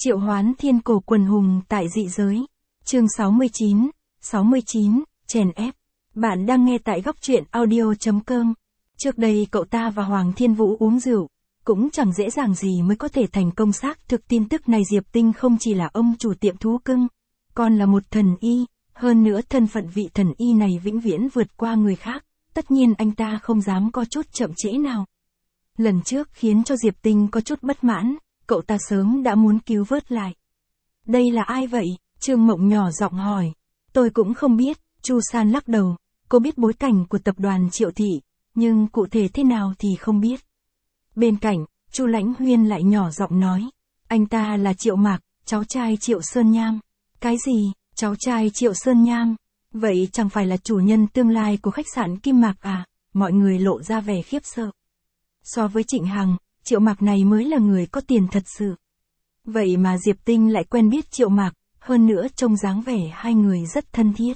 Triệu hoán thiên cổ quần hùng tại dị giới. Chương 69, chèn ép. Bạn đang nghe tại góc truyện audio.com. Trước đây cậu ta và Hoàng Thiên Vũ uống rượu, cũng chẳng dễ dàng gì mới có thể thành công xác thực tin tức này. Diệp Tinh không chỉ là ông chủ tiệm thú cưng, còn là một thần y, hơn nữa thân phận vị thần y này vĩnh viễn vượt qua người khác, tất nhiên anh ta không dám có chút chậm trễ nào. Lần trước khiến cho Diệp Tinh có chút bất mãn, cậu ta sớm đã muốn cứu vớt lại. Đây là ai vậy? Trương Mộng nhỏ giọng hỏi. Tôi cũng không biết, Chu San lắc đầu, cô biết bối cảnh của tập đoàn Triệu Thị, nhưng cụ thể thế nào thì không biết. Bên cạnh, Chu Lãnh Huyên lại nhỏ giọng nói, anh ta là Triệu Mạc, cháu trai Triệu Sơn Nham. Cái gì, cháu trai Triệu Sơn Nham? Vậy chẳng phải là chủ nhân tương lai của khách sạn Kim Mạc à? Mọi người lộ ra vẻ khiếp sợ. So với Trịnh Hằng, Triệu Mạc này mới là người có tiền thật sự. Vậy mà Diệp Tinh lại quen biết Triệu Mạc, hơn nữa trông dáng vẻ hai người rất thân thiết.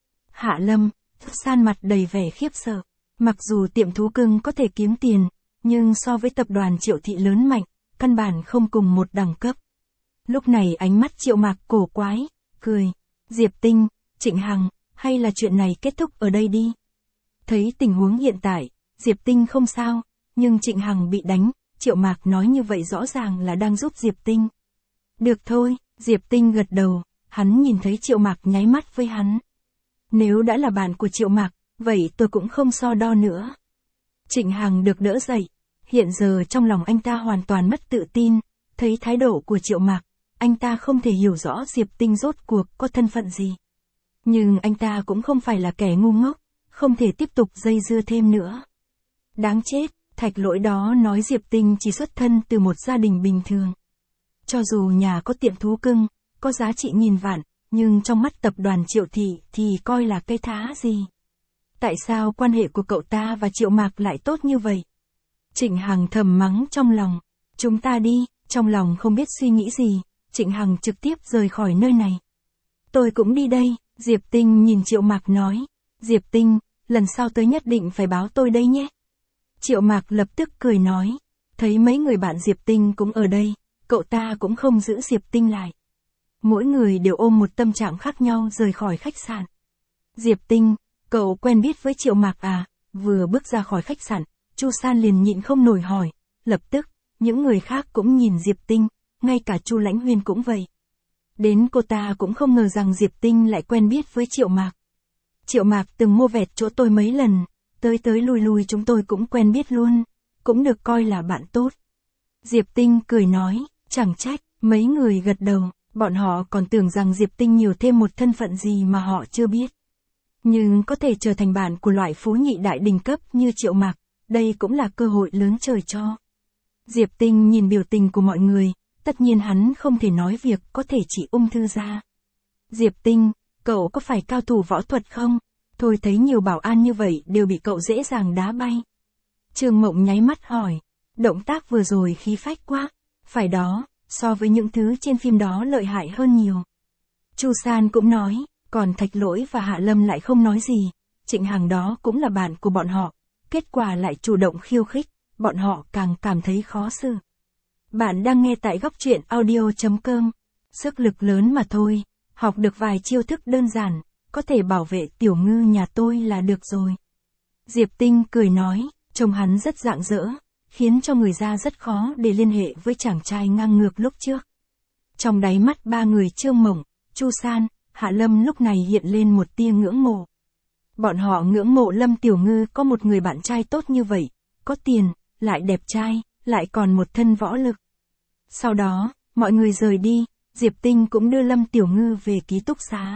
Hạ Lâm, San mặt đầy vẻ khiếp sợ. Mặc dù tiệm thú cưng có thể kiếm tiền, nhưng so với tập đoàn Triệu Thị lớn mạnh, căn bản không cùng một đẳng cấp. Lúc này ánh mắt Triệu Mạc cổ quái, cười. Diệp Tinh, Trịnh Hằng, hay là chuyện này kết thúc ở đây đi. Thấy tình huống hiện tại, Diệp Tinh không sao, nhưng Trịnh Hằng bị đánh, Triệu Mạc nói như vậy rõ ràng là đang giúp Diệp Tinh. Được thôi, Diệp Tinh gật đầu, hắn nhìn thấy Triệu Mạc nháy mắt với hắn. Nếu đã là bạn của Triệu Mạc, vậy tôi cũng không so đo nữa. Trịnh Hằng được đỡ dậy, hiện giờ trong lòng anh ta hoàn toàn mất tự tin, thấy thái độ của Triệu Mạc, anh ta không thể hiểu rõ Diệp Tinh rốt cuộc có thân phận gì. Nhưng anh ta cũng không phải là kẻ ngu ngốc, không thể tiếp tục dây dưa thêm nữa. Đáng chết, Thạch Lỗi đó nói Diệp Tinh chỉ xuất thân từ một gia đình bình thường. Cho dù nhà có tiệm thú cưng, có giá trị nghìn vạn, nhưng trong mắt tập đoàn Triệu Thị thì coi là cây thá gì. Tại sao quan hệ của cậu ta và Triệu Mạc lại tốt như vậy? Trịnh Hằng thầm mắng trong lòng. Chúng ta đi, trong lòng không biết suy nghĩ gì, Trịnh Hằng trực tiếp rời khỏi nơi này. Tôi cũng đi đây, Diệp Tinh nhìn Triệu Mạc nói. Diệp Tinh, lần sau tới nhất định phải báo tôi đây nhé. Triệu Mạc lập tức cười nói. Thấy mấy người bạn Diệp Tinh cũng ở đây, cậu ta cũng không giữ Diệp Tinh lại. Mỗi người đều ôm một tâm trạng khác nhau rời khỏi khách sạn. Diệp Tinh, cậu quen biết với Triệu Mạc à? Vừa bước ra khỏi khách sạn, Chu San liền nhịn không nổi hỏi. Lập tức, những người khác cũng nhìn Diệp Tinh, ngay cả Chu Lãnh Huyên cũng vậy. Đến cô ta cũng không ngờ rằng Diệp Tinh lại quen biết với Triệu Mạc. Triệu Mạc từng mua vẹt chỗ tôi mấy lần, tới lui lui chúng tôi cũng quen biết luôn, cũng được coi là bạn tốt. Diệp Tinh cười nói, chẳng trách, mấy người gật đầu, bọn họ còn tưởng rằng Diệp Tinh nhiều thêm một thân phận gì mà họ chưa biết. Nhưng có thể trở thành bạn của loại phú nhị đại đỉnh cấp như Triệu Mạc, đây cũng là cơ hội lớn trời cho. Diệp Tinh nhìn biểu tình của mọi người, tất nhiên hắn không thể nói việc có thể chỉ ung thư ra. Diệp Tinh, cậu có phải cao thủ võ thuật không? Thôi thấy nhiều bảo an như vậy đều bị cậu dễ dàng đá bay. Trương Mộng nháy mắt hỏi, động tác vừa rồi khí phách quá. Phải đó, so với những thứ trên phim đó lợi hại hơn nhiều. Chu San cũng nói, còn Thạch Lỗi và Hạ Lâm lại không nói gì. Trịnh Hằng đó cũng là bạn của bọn họ, kết quả lại chủ động khiêu khích, bọn họ càng cảm thấy khó xử. Bạn đang nghe tại góc truyện audio.com. Sức lực lớn mà thôi, học được vài chiêu thức đơn giản, có thể bảo vệ tiểu ngư nhà tôi là được rồi. Diệp Tinh cười nói, trông hắn rất rạng rỡ, khiến cho người ta rất khó để liên hệ với chàng trai ngang ngược lúc trước. Trong đáy mắt ba người Trương Mộng, Chu San, Hạ Lâm lúc này hiện lên một tia ngưỡng mộ. Bọn họ ngưỡng mộ Lâm Tiểu Ngư có một người bạn trai tốt như vậy, có tiền, lại đẹp trai, lại còn một thân võ lực. Sau đó, mọi người rời đi, Diệp Tinh cũng đưa Lâm Tiểu Ngư về ký túc xá.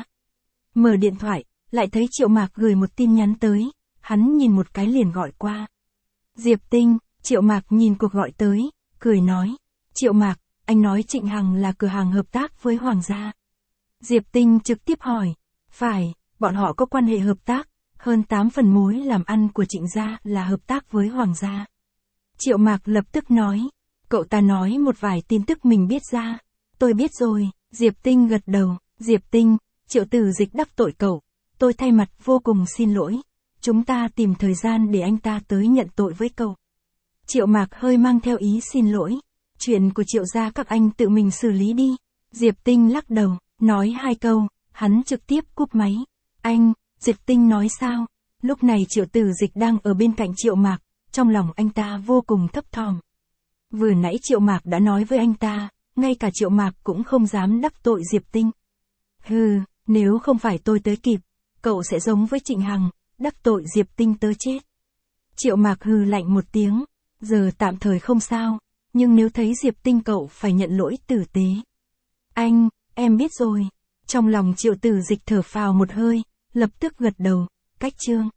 Mở điện thoại, lại thấy Triệu Mạc gửi một tin nhắn tới, hắn nhìn một cái liền gọi qua. Diệp Tinh, Triệu Mạc nhìn cuộc gọi tới, cười nói, Triệu Mạc, anh nói Trịnh Hằng là cửa hàng hợp tác với Hoàng gia. Diệp Tinh trực tiếp hỏi, phải, bọn họ có quan hệ hợp tác, hơn 8 phần mối làm ăn của Trịnh gia là hợp tác với Hoàng gia. Triệu Mạc lập tức nói, cậu ta nói một vài tin tức mình biết ra. Tôi biết rồi, Diệp Tinh gật đầu, Diệp Tinh, Triệu Tử Dịch đắc tội cậu, tôi thay mặt vô cùng xin lỗi. Chúng ta tìm thời gian để anh ta tới nhận tội với cậu. Triệu Mạc hơi mang theo ý xin lỗi. Chuyện của Triệu gia các anh tự mình xử lý đi. Diệp Tinh lắc đầu, nói 2 câu, hắn trực tiếp cúp máy. Anh, Diệp Tinh nói sao? Lúc này Triệu Tử Dịch đang ở bên cạnh Triệu Mạc, trong lòng anh ta vô cùng thấp thỏm. Vừa nãy Triệu Mạc đã nói với anh ta, ngay cả Triệu Mạc cũng không dám đắc tội Diệp Tinh. Hừ, nếu không phải tôi tới kịp, cậu sẽ giống với Trịnh Hằng, đắc tội Diệp Tinh tới chết. Triệu Mạc hừ lạnh một tiếng, giờ tạm thời không sao, nhưng nếu thấy Diệp Tinh cậu phải nhận lỗi tử tế. Anh, em biết rồi. Trong lòng Triệu Tử Dịch thở phào một hơi, lập tức gật đầu, cách chương.